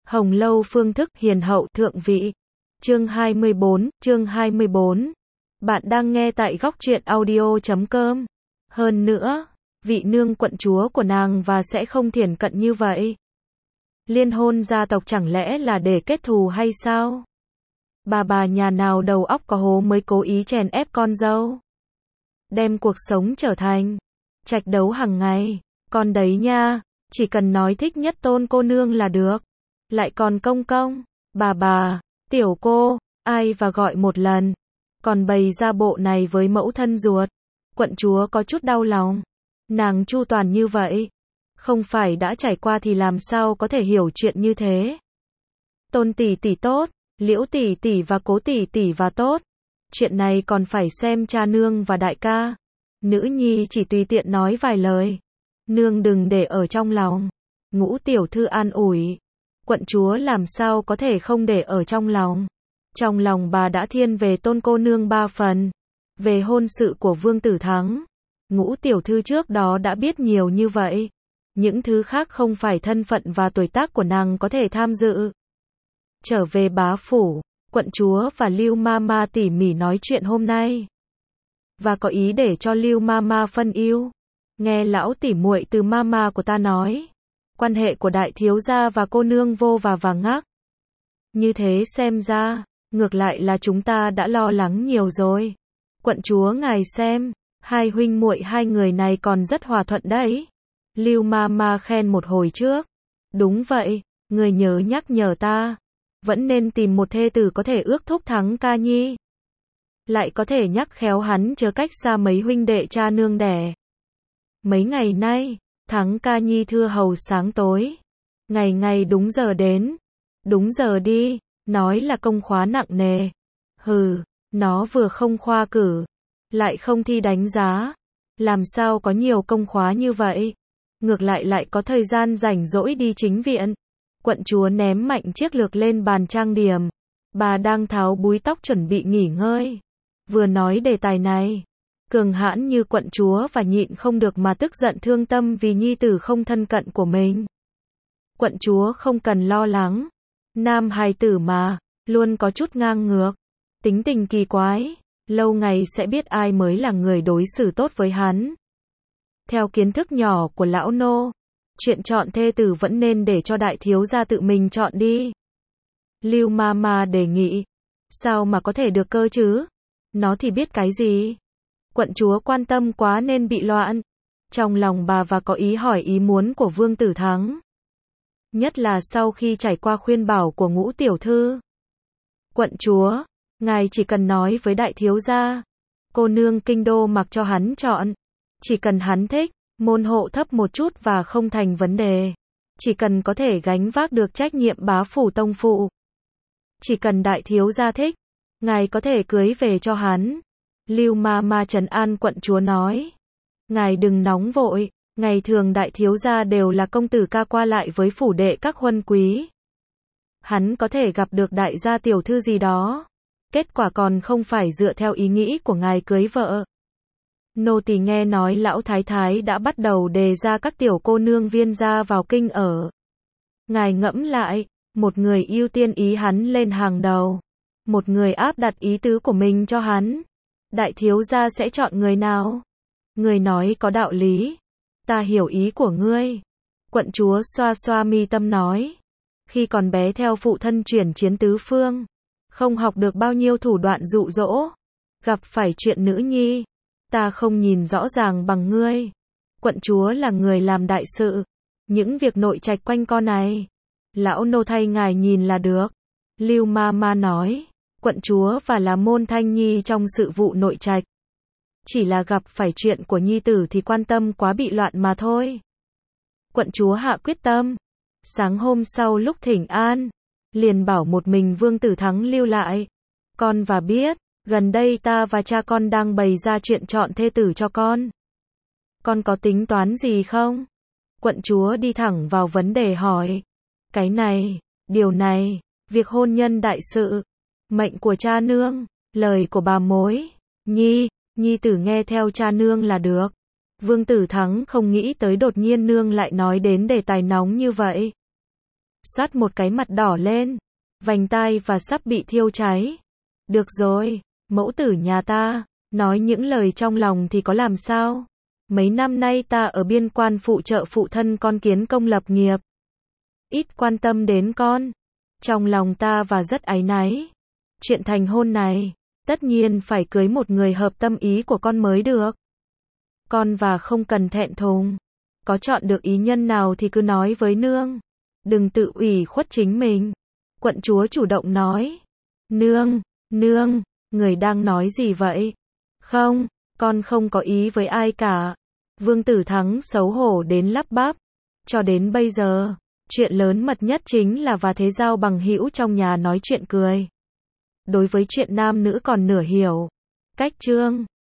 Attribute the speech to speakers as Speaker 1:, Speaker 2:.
Speaker 1: Hồng Lâu phương thức hiền hậu thượng vị. Chương 24. Bạn đang nghe tại góc truyện audio.com. Hơn nữa, vị nương quận chúa của nàng và sẽ không thiển cận như vậy. Liên hôn gia tộc chẳng lẽ là để kết thù hay sao? Bà nhà nào đầu óc có hố mới cố ý chèn ép con dâu. Đem cuộc sống trở thành trạch đấu hàng ngày. Con đấy nha, chỉ cần nói thích nhất Tôn cô nương là được. Lại còn công công, bà, tiểu cô, ai và gọi một lần. Còn bày ra bộ này với mẫu thân ruột. Quận chúa có chút đau lòng. Nàng chu toàn như vậy. Không phải đã trải qua thì làm sao có thể hiểu chuyện như thế. Tôn tỷ tỷ tốt, Liễu tỷ tỷ và Cố tỷ tỷ và tốt. Chuyện này còn phải xem cha nương và đại ca. Nữ nhi chỉ tùy tiện nói vài lời. Nương đừng để ở trong lòng. Ngũ tiểu thư an ủi. Quận chúa làm sao có thể không để ở trong lòng. Trong lòng bà đã thiên về Tôn cô nương 3 phần. Về hôn sự của Vương Tử Thắng, Ngũ tiểu thư trước đó đã biết nhiều như vậy. Những thứ khác không phải thân phận và tuổi tác của nàng có thể tham dự. Trở về bá phủ, quận chúa và Lưu Mama tỉ mỉ nói chuyện hôm nay. Và có ý để cho Lưu Mama phân ưu. Nghe lão tỉ muội từ Mama của ta nói. Quan hệ của đại thiếu gia và cô nương vô và ngác. Như thế xem ra, ngược lại là chúng ta đã lo lắng nhiều rồi. Quận chúa ngài xem, hai huynh muội hai người này còn rất hòa thuận đấy. Lưu Mama khen một hồi trước. Đúng vậy, người nhớ nhắc nhở ta. Vẫn nên tìm một thê tử có thể ước thúc Thắng ca nhi. Lại có thể nhắc khéo hắn chớ cách xa mấy huynh đệ cha nương đẻ. Mấy ngày nay, Thắng ca nhi thưa hầu sáng tối. Ngày đúng giờ đến. Đúng giờ đi, nói là công khóa nặng nề. Hừ, nó vừa không khoa cử, lại không thi đánh giá. Làm sao có nhiều công khóa như vậy? Ngược lại có thời gian rảnh rỗi đi chính viện. Quận chúa ném mạnh chiếc lược lên bàn trang điểm. Bà đang tháo búi tóc chuẩn bị nghỉ ngơi. Vừa nói đề tài này, cường hãn như quận chúa và nhịn không được mà tức giận thương tâm vì nhi tử không thân cận của mình. Quận chúa không cần lo lắng. Nam hài tử mà, luôn có chút ngang ngược. Tính tình kỳ quái. Lâu ngày sẽ biết ai mới là người đối xử tốt với hắn. Theo kiến thức nhỏ của lão nô, chuyện chọn thê tử vẫn nên để cho đại thiếu gia tự mình chọn đi. Lưu Mama đề nghị. Sao mà có thể được cơ chứ? Nó thì biết cái gì? Quận chúa quan tâm quá nên bị loạn. Trong lòng bà và có ý hỏi ý muốn của Vương Tử Thắng. Nhất là sau khi trải qua khuyên bảo của Ngũ tiểu thư. Quận chúa, ngài chỉ cần nói với đại thiếu gia. Cô nương kinh đô mặc cho hắn chọn. Chỉ cần hắn thích, môn hộ thấp một chút và không thành vấn đề. Chỉ cần có thể gánh vác được trách nhiệm bá phủ tông phụ. Chỉ cần đại thiếu gia thích, ngài có thể cưới về cho hắn. Lưu Mama trấn an quận chúa nói. Ngài đừng nóng vội, ngày thường đại thiếu gia đều là công tử ca qua lại với phủ đệ các huân quý. Hắn có thể gặp được đại gia tiểu thư gì đó. Kết quả còn không phải dựa theo ý nghĩ của ngài cưới vợ. Nô tỳ nghe nói lão thái thái đã bắt đầu đề ra các tiểu cô nương viên gia vào kinh ở. Ngài ngẫm lại, một người ưu tiên ý hắn lên hàng đầu. Một người áp đặt ý tứ của mình cho hắn. Đại thiếu gia sẽ chọn người nào? Người nói có đạo lý. Ta hiểu ý của ngươi. Quận chúa xoa xoa mi tâm nói. Khi còn bé theo phụ thân chuyển chiến tứ phương. Không học được bao nhiêu thủ đoạn dụ dỗ. Gặp phải chuyện nữ nhi. Ta không nhìn rõ ràng bằng ngươi. Quận chúa là người làm đại sự. Những việc nội trạch quanh co này. Lão nô thay ngài nhìn là được. Lưu Mama nói. Quận chúa và là môn thanh nhi trong sự vụ nội trạch. Chỉ là gặp phải chuyện của nhi tử thì quan tâm quá bị loạn mà thôi. Quận chúa hạ quyết tâm. Sáng hôm sau lúc thỉnh an, liền bảo một mình Vương Tử Thắng lưu lại. Con và biết, gần đây ta và cha con đang bày ra chuyện chọn thê tử cho con. Con có tính toán gì không? Quận chúa đi thẳng vào vấn đề hỏi. Cái này, điều này, việc hôn nhân đại sự, mệnh của cha nương, lời của bà mối, nhi tử nghe theo cha nương là được. Vương Tử Thắng không nghĩ tới đột nhiên nương lại nói đến đề tài nóng như vậy. Soát một cái mặt đỏ lên, vành tai và sắp bị thiêu cháy. Được rồi, mẫu tử nhà ta, nói những lời trong lòng thì có làm sao? Mấy năm nay ta ở biên quan phụ trợ phụ thân con kiến công lập nghiệp. Ít quan tâm đến con. Trong lòng ta và rất áy náy. Chuyện thành hôn này, tất nhiên phải cưới một người hợp tâm ý của con mới được. Con và không cần thẹn thùng. Có chọn được ý nhân nào thì cứ nói với nương. Đừng tự ủy khuất chính mình. Quận chúa chủ động nói. Nương, người đang nói gì vậy? Không, con không có ý với ai cả. Vương Tử Thắng xấu hổ đến lắp bắp. Cho đến bây giờ, chuyện lớn mật nhất chính là và thế giao bằng hữu trong nhà nói chuyện cười. Đối với chuyện nam nữ còn nửa hiểu. Cách chương